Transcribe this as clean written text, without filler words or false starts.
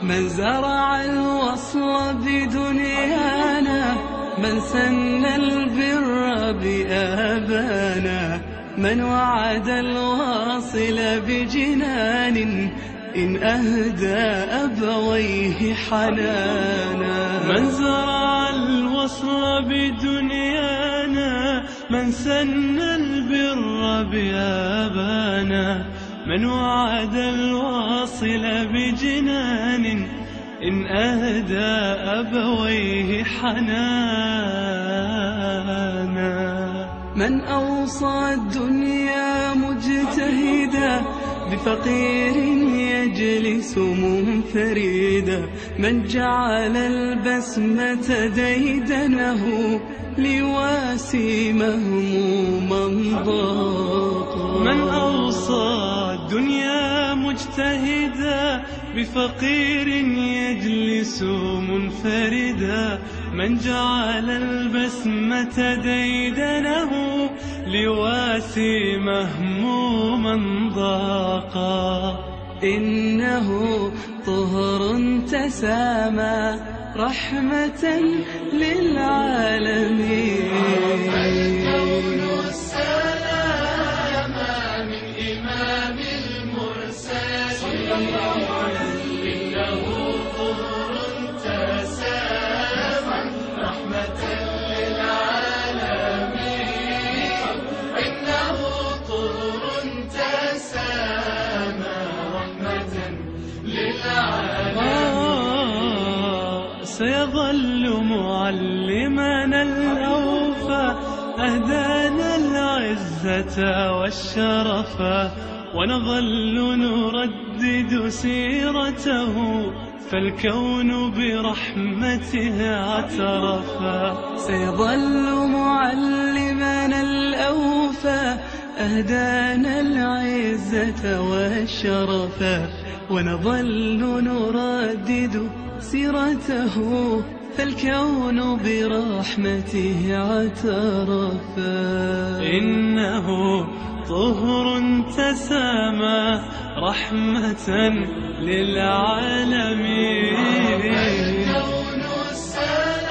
من زرع الوصل بدنيانا، من سن البر بآبانا، من وعد الواصل بجنان إن أهدى أبويه حنانا. من زرع الوصل بدنيانا، من سن البر بآبانا، من وعد الواصل بجنان إن أهدى أبويه حنانا. من أوصى الدنيا مجتهدا بفقير يجلس منفردا، من جعل البسمة ديدنه ليواسي مهموما ضاقا. من أوصى الدنيا مجتهدا بفقير يجلس منفردا، من جعل البسمة ديدنه ليواسي مهموما ضاقا. إنه طهر تسامى رحمة للعالمين. الكون السلام من إمام المرسلين صلى الله عليه. إنه طهر تسامى رحمة للعالمين. إنه طهر تسامى رحمة للعالمين. سيظل معلمنا الأوفى، أهدانا العزة والشرفا، ونظل نردد سيرته، فالكون برحمته اعترفا. سيظل معلمنا الأوفى، أهدانا العزة والشرفا، ونظل نردد سيرته، فالكون برحمته اعترفا. إنه طهر تسامى رحمة للعالمين. الكون السلام